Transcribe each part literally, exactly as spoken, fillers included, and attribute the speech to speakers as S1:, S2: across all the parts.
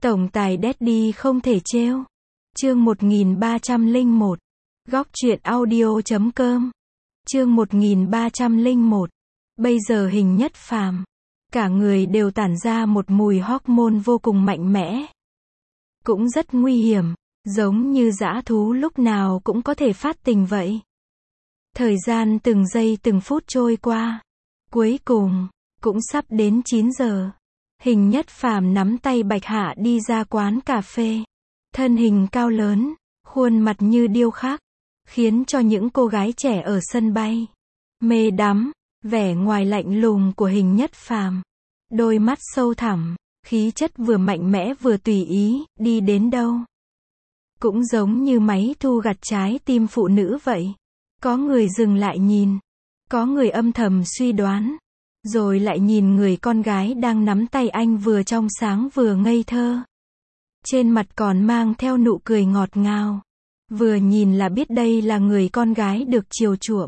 S1: Tổng tài Daddy không thể trêu. Chương một nghìn ba trăm lẻ một. Góc truyện audio chấm com. Chương một nghìn ba trăm lẻ một. Bây giờ Hình Nhất Phàm, cả người đều tản ra một mùi hormone vô cùng mạnh mẽ. Cũng rất nguy hiểm, giống như dã thú lúc nào cũng có thể phát tình vậy. Thời gian từng giây từng phút trôi qua. Cuối cùng, cũng sắp đến chín giờ. Hình Nhất Phàm nắm tay Bạch Hạ đi ra quán cà phê. Thân hình cao lớn, khuôn mặt như điêu khắc, khiến cho những cô gái trẻ ở sân bay mê đắm. Vẻ ngoài lạnh lùng của Hình Nhất Phàm, đôi mắt sâu thẳm, khí chất vừa mạnh mẽ vừa tùy ý, đi đến đâu cũng giống như máy thu gặt trái tim phụ nữ vậy. Có người dừng lại nhìn, có người âm thầm suy đoán, rồi lại nhìn người con gái đang nắm tay anh vừa trong sáng vừa ngây thơ. Trên mặt còn mang theo nụ cười ngọt ngào. Vừa nhìn là biết đây là người con gái được chiều chuộng.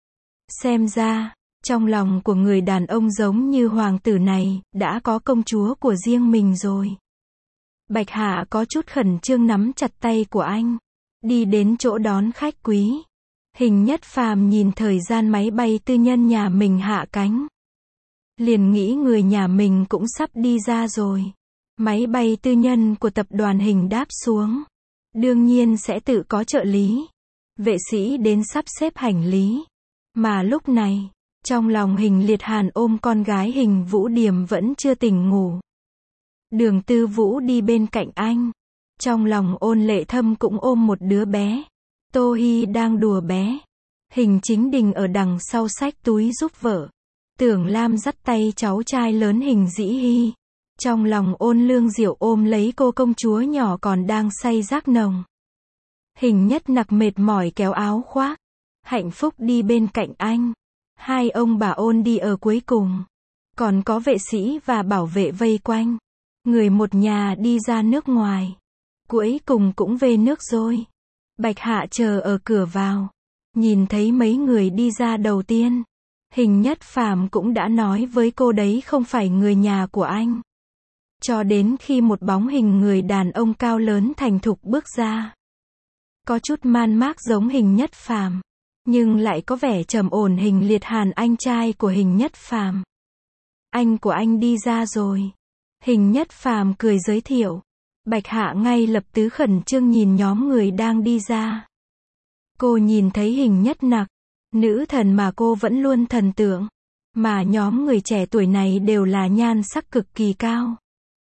S1: Xem ra, trong lòng của người đàn ông giống như hoàng tử này, đã có công chúa của riêng mình rồi. Bạch Hạ có chút khẩn trương nắm chặt tay của anh, đi đến chỗ đón khách quý. Hình Nhất Phàm nhìn thời gian máy bay tư nhân nhà mình hạ cánh, liền nghĩ người nhà mình cũng sắp đi ra rồi. Máy bay tư nhân của tập đoàn Hình đáp xuống, đương nhiên sẽ tự có trợ lý, vệ sĩ đến sắp xếp hành lý. Mà lúc này, trong lòng Hình Liệt Hàn ôm con gái Hình Vũ Điềm vẫn chưa tỉnh ngủ. Đường Tư Vũ đi bên cạnh anh, trong lòng Ôn Lệ Thâm cũng ôm một đứa bé. Tô Hi đang đùa bé. Hình Chính Đình ở đằng sau xách túi giúp vợ. Tưởng Lam dắt tay cháu trai lớn Hình Dĩ Hi. Trong lòng Ôn Lương Diệu ôm lấy cô công chúa nhỏ còn đang say giác nồng. Hình Nhất Nặc mệt mỏi kéo áo khoác. Hạnh Phúc đi bên cạnh anh. Hai ông bà Ôn đi ở cuối cùng. Còn có vệ sĩ và bảo vệ vây quanh. Người một nhà đi ra nước ngoài. Cuối cùng cũng về nước rồi. Bạch Hạ chờ ở cửa vào. Nhìn thấy mấy người đi ra đầu tiên. Hình Nhất Phàm cũng đã nói với cô đấy không phải người nhà của anh. Cho đến khi một bóng hình người đàn ông cao lớn thành thục bước ra. Có chút man mác giống Hình Nhất Phàm, nhưng lại có vẻ trầm ổn Hình Liệt Hàn, anh trai của Hình Nhất Phàm. Anh của anh đi ra rồi. Hình Nhất Phàm cười giới thiệu. Bạch Hạ ngay lập tức khẩn trương nhìn nhóm người đang đi ra. Cô nhìn thấy Hình Nhất Nặc, nữ thần mà cô vẫn luôn thần tượng. Mà nhóm người trẻ tuổi này đều là nhan sắc cực kỳ cao.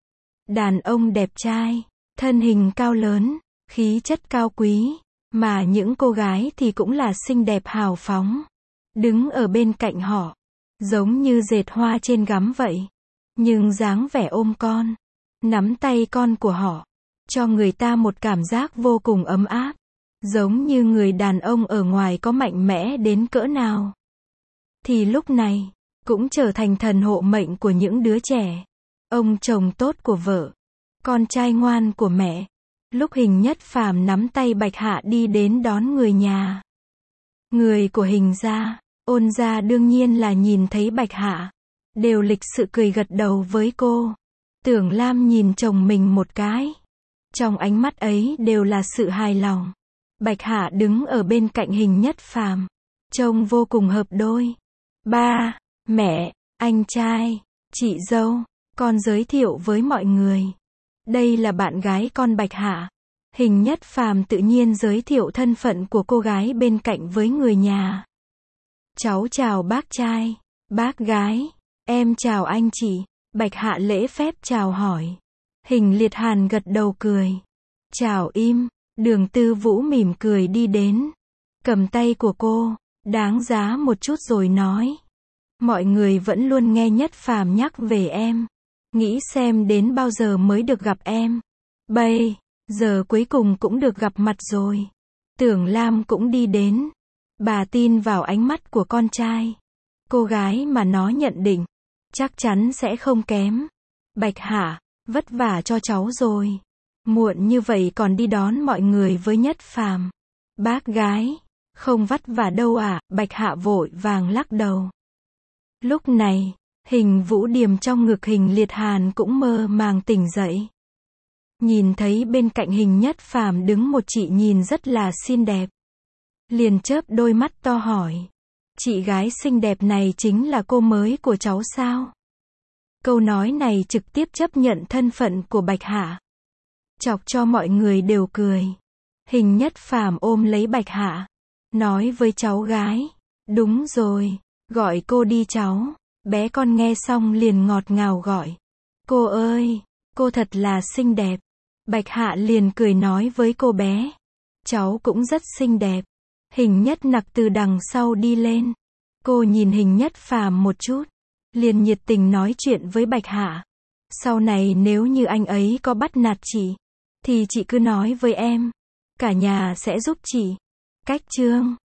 S1: Đàn ông đẹp trai, thân hình cao lớn, khí chất cao quý. Mà những cô gái thì cũng là xinh đẹp hào phóng. Đứng ở bên cạnh họ, giống như dệt hoa trên gấm vậy. Nhưng dáng vẻ ôm con, nắm tay con của họ, cho người ta một cảm giác vô cùng ấm áp. Giống như người đàn ông ở ngoài có mạnh mẽ đến cỡ nào, thì lúc này, cũng trở thành thần hộ mệnh của những đứa trẻ. Ông chồng tốt của vợ, con trai ngoan của mẹ. Lúc Hình Nhất Phàm nắm tay Bạch Hạ đi đến đón người nhà. Người của Hình gia, Ôn gia đương nhiên là nhìn thấy Bạch Hạ, đều lịch sự cười gật đầu với cô. Tưởng Lam nhìn chồng mình một cái. Trong ánh mắt ấy đều là sự hài lòng. Bạch Hạ đứng ở bên cạnh Hình Nhất Phàm, trông vô cùng hợp đôi. Ba, mẹ, anh trai, chị dâu, con giới thiệu với mọi người. Đây là bạn gái con Bạch Hạ. Hình Nhất Phàm tự nhiên giới thiệu thân phận của cô gái bên cạnh với người nhà. Cháu chào bác trai, bác gái, em chào anh chị. Bạch Hạ lễ phép chào hỏi. Hình Liệt Hàn gật đầu cười. Chào im. Đường Tư Vũ mỉm cười đi đến, cầm tay của cô, đáng giá một chút rồi nói. Mọi người vẫn luôn nghe Nhất Phàm nhắc về em. Nghĩ xem đến bao giờ mới được gặp em. Bây giờ cuối cùng cũng được gặp mặt rồi. Tưởng Lam cũng đi đến. Bà tin vào ánh mắt của con trai. Cô gái mà nó nhận định, chắc chắn sẽ không kém. Bạch Hạ, vất vả cho cháu rồi. Muộn như vậy còn đi đón mọi người với Nhất Phàm. Bác gái, không vất vả đâu ạ. Bạch Hạ vội vàng lắc đầu. Lúc này, Hình Vũ Điềm trong ngực Hình Liệt Hàn cũng mơ màng tỉnh dậy. Nhìn thấy bên cạnh Hình Nhất Phàm đứng một chị nhìn rất là xinh đẹp. Liền chớp đôi mắt to hỏi. Chị gái xinh đẹp này chính là cô mới của cháu sao? Câu nói này trực tiếp chấp nhận thân phận của Bạch Hạ. Chọc cho mọi người đều cười. Hình Nhất Phàm ôm lấy Bạch Hạ. Nói với cháu gái. Đúng rồi. Gọi cô đi cháu. Bé con nghe xong liền ngọt ngào gọi. Cô ơi, cô thật là xinh đẹp. Bạch Hạ liền cười nói với cô bé. Cháu cũng rất xinh đẹp. Hình Nhất Nặc từ đằng sau đi lên. Cô nhìn Hình Nhất Phàm một chút. Liền nhiệt tình nói chuyện với Bạch Hạ. Sau này nếu như anh ấy có bắt nạt chị, thì chị cứ nói với em. Cả nhà sẽ giúp chị. Cách chương